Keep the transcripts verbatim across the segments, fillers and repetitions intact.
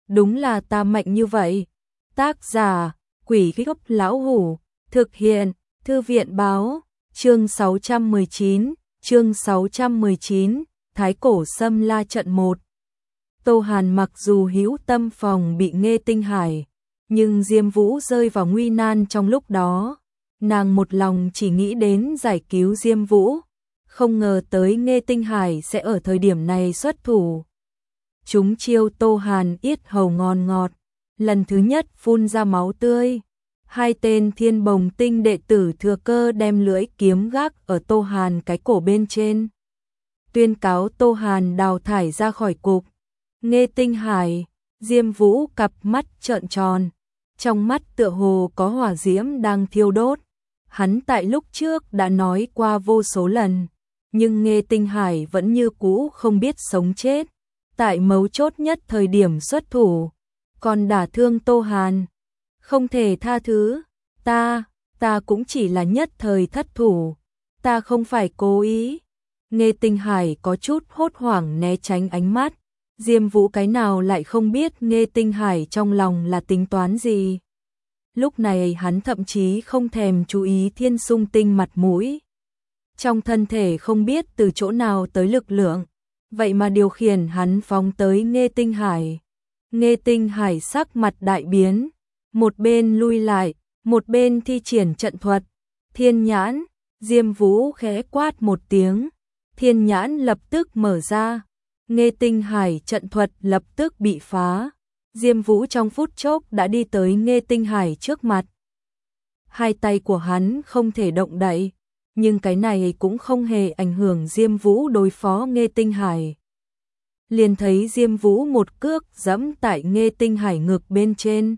đúng là ta mạnh như vậy. Tác giả, Quỷ Gốc Lão Hủ, thực hiện, Thư viện báo, chương sáu trăm mười chín, chương sáu trăm mười chín, Thái Cổ Xâm La trận một. Tô Hàn mặc dù hữu tâm phòng bị Nghê Tinh Hải, nhưng Diêm Vũ rơi vào nguy nan trong lúc đó. Nàng một lòng chỉ nghĩ đến giải cứu Diêm Vũ, không ngờ tới Nghê Tinh Hải sẽ ở thời điểm này xuất thủ. Chúng chiêu Tô Hàn yết hầu ngon ngọt, lần thứ nhất phun ra máu tươi. Hai tên Thiên Bồng Tinh đệ tử thừa cơ đem lưỡi kiếm gác ở Tô Hàn cái cổ bên trên, tuyên cáo Tô Hàn đào thải ra khỏi cục. Nghê Tinh Hải, Diêm Vũ cặp mắt trợn tròn, trong mắt tựa hồ có hỏa diễm đang thiêu đốt. Hắn tại lúc trước đã nói qua vô số lần, nhưng Nghê Tinh Hải vẫn như cũ không biết sống chết. Tại mấu chốt nhất thời điểm xuất thủ, còn đả thương Tô Hàn. Không thể tha thứ, ta, ta cũng chỉ là nhất thời thất thủ, ta không phải cố ý. Nghê Tinh Hải có chút hốt hoảng né tránh ánh mắt. Diêm Vũ cái nào lại không biết Nghê Tinh Hải trong lòng là tính toán gì. Lúc này hắn thậm chí không thèm chú ý Thiên Sung Tinh mặt mũi. Trong thân thể không biết từ chỗ nào tới lực lượng, vậy mà điều khiển hắn phóng tới Nghê Tinh Hải. Nghê Tinh Hải sắc mặt đại biến, một bên lui lại, một bên thi triển trận thuật. Thiên nhãn, Diêm Vũ khẽ quát một tiếng, thiên nhãn lập tức mở ra. Nghê Tinh Hải trận thuật lập tức bị phá. Diêm Vũ trong phút chốc đã đi tới Nghê Tinh Hải trước mặt. Hai tay của hắn không thể động đậy, nhưng cái này cũng không hề ảnh hưởng Diêm Vũ đối phó Nghê Tinh Hải. Liền thấy Diêm Vũ một cước giẫm tại Nghê Tinh Hải ngực bên trên,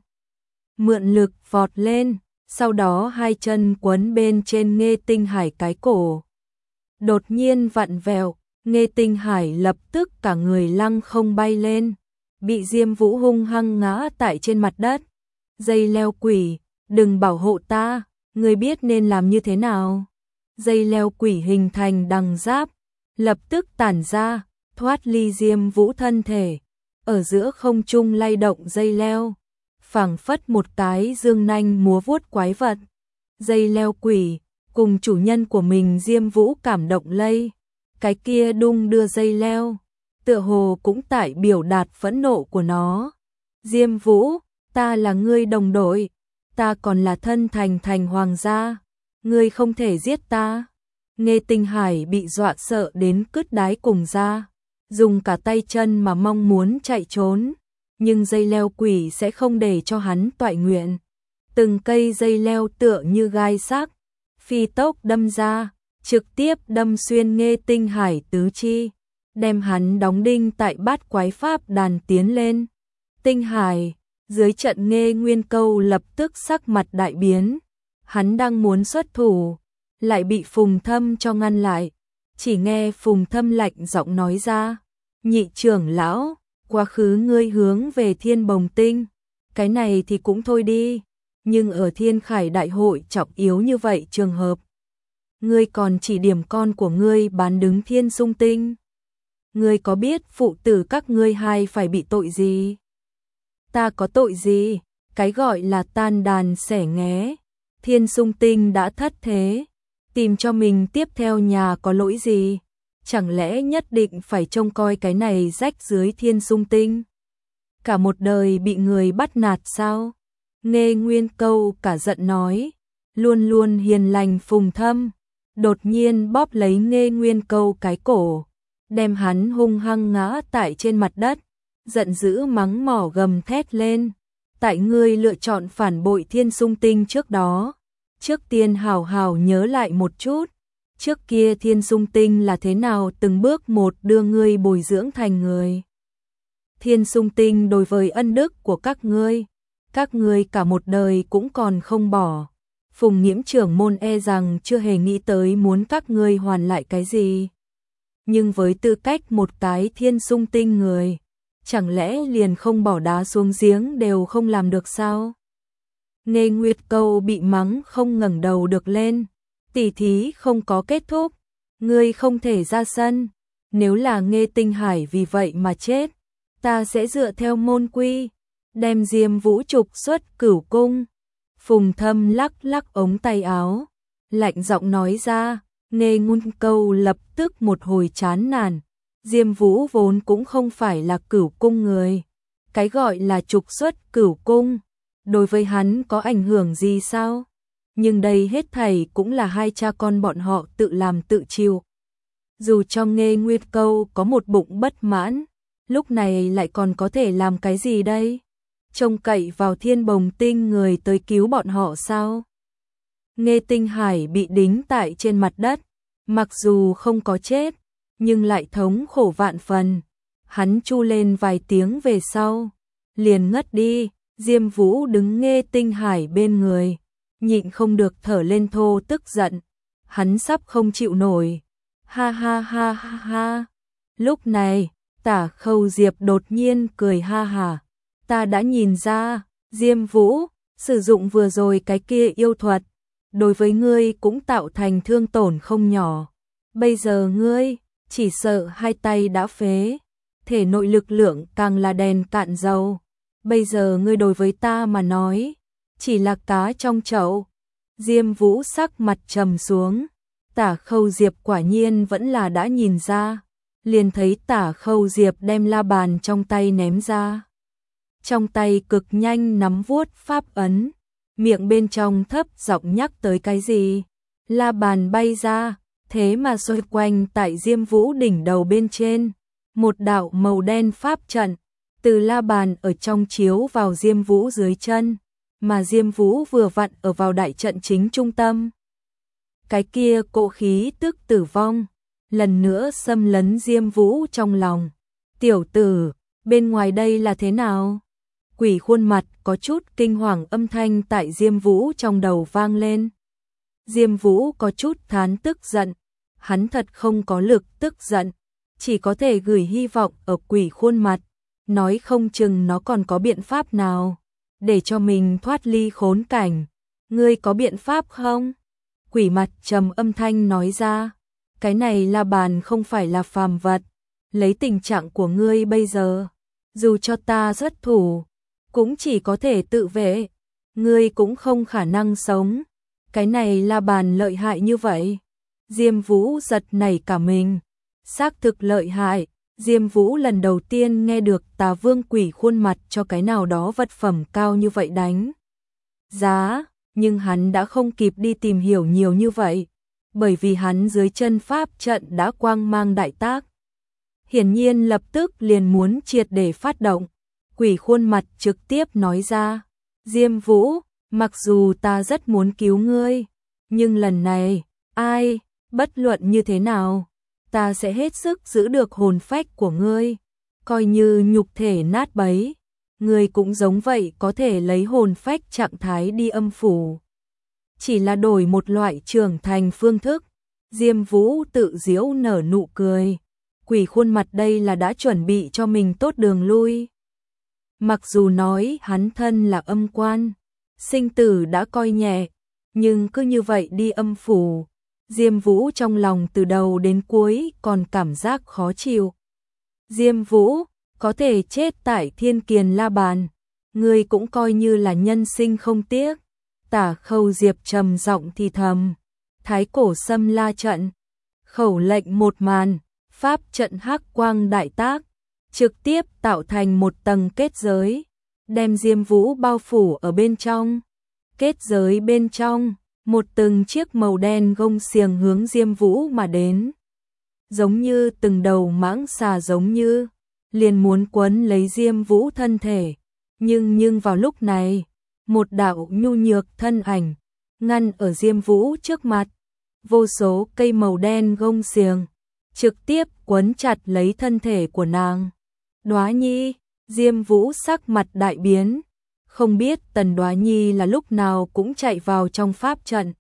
mượn lực vọt lên, sau đó hai chân quấn bên trên Nghê Tinh Hải cái cổ. Đột nhiên vặn vẹo, Nghê Tinh Hải lập tức cả người lăng không bay lên, bị Diêm Vũ hung hăng ngã tại trên mặt đất. Dây leo quỷ, đừng bảo hộ ta, ngươi biết nên làm như thế nào. Dây leo quỷ hình thành đằng giáp, lập tức tản ra, thoát ly Diêm Vũ thân thể, ở giữa không trung lay động dây leo, phảng phất một cái dương nanh múa vuốt quái vật. Dây leo quỷ cùng chủ nhân của mình Diêm Vũ cảm động lây, cái kia đung đưa dây leo, tựa hồ cũng tại biểu đạt phẫn nộ của nó. Diêm Vũ, ta là ngươi đồng đội, ta còn là thân thành thành hoàng gia, ngươi không thể giết ta. Nghê Tinh Hải bị dọa sợ đến cứt đái cùng ra, dùng cả tay chân mà mong muốn chạy trốn, nhưng dây leo quỷ sẽ không để cho hắn toại nguyện. Từng cây dây leo tựa như gai sắc, phi tốc đâm ra, trực tiếp đâm xuyên Nghê Tinh Hải tứ chi, đem hắn đóng đinh tại bát quái pháp đàn tiến lên. Tinh Hải, dưới trận Nghê Nguyên Câu lập tức sắc mặt đại biến, hắn đang muốn xuất thủ, lại bị Phùng Thâm cho ngăn lại. Chỉ nghe Phùng Thâm lạnh giọng nói ra, nhị trưởng lão, quá khứ ngươi hướng về Thiên Bồng Tinh, cái này thì cũng thôi đi, nhưng ở Thiên Khải đại hội trọng yếu như vậy trường hợp, ngươi còn chỉ điểm con của ngươi bán đứng Thiên Sung Tinh. Ngươi có biết phụ tử các ngươi hai phải bị tội gì? Ta có tội gì? Cái gọi là tan đàn xẻ nghé. Thiên Sung Tinh đã thất thế, tìm cho mình tiếp theo nhà có lỗi gì? Chẳng lẽ nhất định phải trông coi cái này rách dưới Thiên Sung Tinh? Cả một đời bị người bắt nạt sao? Nghê Nguyên Câu cả giận nói, luôn luôn hiền lành Phùng Thâm đột nhiên bóp lấy Nghê Nguyên Câu cái cổ, đem hắn hung hăng ngã tại trên mặt đất, giận dữ mắng mỏ gầm thét lên. Tại ngươi lựa chọn phản bội Thiên Sung Tinh trước đó, trước tiên hào hào nhớ lại một chút, trước kia Thiên Sung Tinh là thế nào từng bước một đưa ngươi bồi dưỡng thành người. Thiên Sung Tinh đối với ân đức của các ngươi, các ngươi cả một đời cũng còn không bỏ. Phùng Nghiễm trưởng môn e rằng chưa hề nghĩ tới muốn các ngươi hoàn lại cái gì. Nhưng với tư cách một cái Thiên Sung Tinh người, chẳng lẽ liền không bỏ đá xuống giếng đều không làm được sao? Nghê Nguyệt Câu bị mắng không ngẩng đầu được lên. Tỉ thí không có kết thúc, ngươi không thể ra sân. Nếu là Nghê Tinh Hải vì vậy mà chết, ta sẽ dựa theo môn quy, đem Diêm Vũ trục xuất Cửu cung. Phùng Thâm lắc lắc ống tay áo, lạnh giọng nói ra. Nghe Ngôn Câu lập tức một hồi chán nản. Diêm Vũ vốn cũng không phải là Cửu cung người. Cái gọi là trục xuất Cửu cung, đối với hắn có ảnh hưởng gì sao? Nhưng đây hết thảy cũng là hai cha con bọn họ tự làm tự chịu. Dù cho Nghe Nguyên Câu có một bụng bất mãn, lúc này lại còn có thể làm cái gì đây? Trông cậy vào Thiên Bồng Tinh người tới cứu bọn họ sao? Nghe Tinh Hải bị đính tại trên mặt đất, mặc dù không có chết, nhưng lại thống khổ vạn phần. Hắn chu lên vài tiếng về sau, liền ngất đi. Diêm Vũ đứng Nghe Tinh Hải bên người, nhịn không được thở lên thô tức giận. Hắn sắp không chịu nổi. Ha ha ha ha ha. Lúc này, Tả Khâu Diệp đột nhiên cười ha hả. Ta đã nhìn ra, Diêm Vũ, sử dụng vừa rồi cái kia yêu thuật, đối với ngươi cũng tạo thành thương tổn không nhỏ. Bây giờ ngươi, chỉ sợ hai tay đã phế, thể nội lực lượng càng là đèn cạn dầu. Bây giờ ngươi đối với ta mà nói, chỉ là cá trong chậu. Diêm Vũ sắc mặt trầm xuống. Tả Khâu Diệp quả nhiên vẫn là đã nhìn ra. Liền thấy Tả Khâu Diệp đem la bàn trong tay ném ra. Trong tay cực nhanh nắm vuốt pháp ấn, miệng bên trong thấp giọng nhắc tới cái gì. La bàn bay ra, thế mà xoay quanh tại Diêm Vũ đỉnh đầu bên trên. Một đạo màu đen pháp trận, từ la bàn ở trong chiếu vào Diêm Vũ dưới chân, mà Diêm Vũ vừa vặn ở vào đại trận chính trung tâm. Cái kia cỗ khí tức tử vong, lần nữa xâm lấn Diêm Vũ trong lòng. Tiểu tử, bên ngoài đây là thế nào? Quỷ khuôn mặt có chút kinh hoàng âm thanh tại Diêm Vũ trong đầu vang lên. Diêm Vũ có chút thán tức giận, hắn thật không có lực tức giận, chỉ có thể gửi hy vọng ở quỷ khuôn mặt, nói không chừng nó còn có biện pháp nào để cho mình thoát ly khốn cảnh. Ngươi có biện pháp không? Quỷ mặt trầm âm thanh nói ra. Cái này la bàn không phải là phàm vật, lấy tình trạng của ngươi bây giờ, dù cho ta xuất thủ, cũng chỉ có thể tự vệ, ngươi cũng không khả năng sống. Cái này la bàn lợi hại như vậy? Diêm Vũ giật nảy cả mình. Xác thực lợi hại. Diêm Vũ lần đầu tiên nghe được Tà Vương quỷ khuôn mặt cho cái nào đó vật phẩm cao như vậy đánh giá, nhưng hắn đã không kịp đi tìm hiểu nhiều như vậy, bởi vì hắn dưới chân pháp trận đã quang mang đại tác. Hiển nhiên lập tức liền muốn triệt để phát động. Quỷ khuôn mặt trực tiếp nói ra, Diêm Vũ, mặc dù ta rất muốn cứu ngươi, nhưng lần này, ai, bất luận như thế nào, ta sẽ hết sức giữ được hồn phách của ngươi, coi như nhục thể nát bấy, ngươi cũng giống vậy có thể lấy hồn phách trạng thái đi âm phủ. Chỉ là đổi một loại trưởng thành phương thức. Diêm Vũ tự giễu nở nụ cười. Quỷ khuôn mặt đây là đã chuẩn bị cho mình tốt đường lui. Mặc dù nói hắn thân là âm quan, sinh tử đã coi nhẹ, nhưng cứ như vậy đi âm phủ, Diêm Vũ trong lòng từ đầu đến cuối còn cảm giác khó chịu. Diêm Vũ, có thể chết tại Thiên Kiền La Bàn, ngươi cũng coi như là nhân sinh không tiếc. Tả Khâu Diệp trầm giọng thì thầm. Thái cổ xâm la trận, khẩu lệnh một màn, pháp trận hắc quang đại tác, trực tiếp tạo thành một tầng kết giới, đem Diêm Vũ bao phủ ở bên trong. Kết giới bên trong, một từng chiếc màu đen gông xiềng hướng Diêm Vũ mà đến, giống như từng đầu mãng xà giống như, liền muốn quấn lấy Diêm Vũ thân thể. Nhưng nhưng vào lúc này, một đạo nhu nhược thân ảnh ngăn ở Diêm Vũ trước mặt, vô số cây màu đen gông xiềng trực tiếp quấn chặt lấy thân thể của nàng. Đóa Nhi, Diêm Vũ sắc mặt đại biến, không biết Tần Đóa Nhi là lúc nào cũng chạy vào trong pháp trận.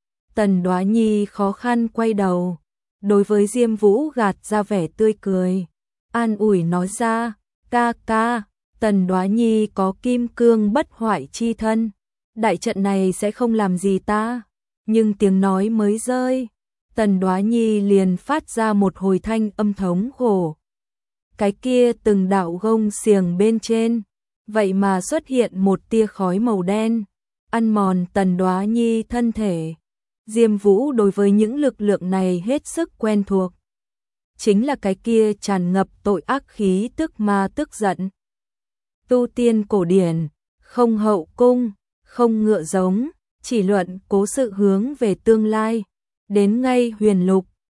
Tần Đóa Nhi khó khăn quay đầu, đối với Diêm Vũ gạt ra vẻ tươi cười, an ủi nói ra, ca ca, Tần Đóa Nhi có kim cương bất hoại chi thân, đại trận này sẽ không làm gì ta. Nhưng tiếng nói mới rơi, Tần Đóa Nhi liền phát ra một hồi thanh âm thống khổ. Cái kia từng đạo gông xiềng bên trên, vậy mà xuất hiện một tia khói màu đen, ăn mòn Tần Đoá Nhi thân thể. Diêm Vũ đối với những lực lượng này hết sức quen thuộc. Chính là cái kia tràn ngập tội ác khí tức ma tức giận. Tu tiên cổ điển, không hậu cung, không ngựa giống, chỉ luận cố sự hướng về tương lai. Đến ngay huyền lục,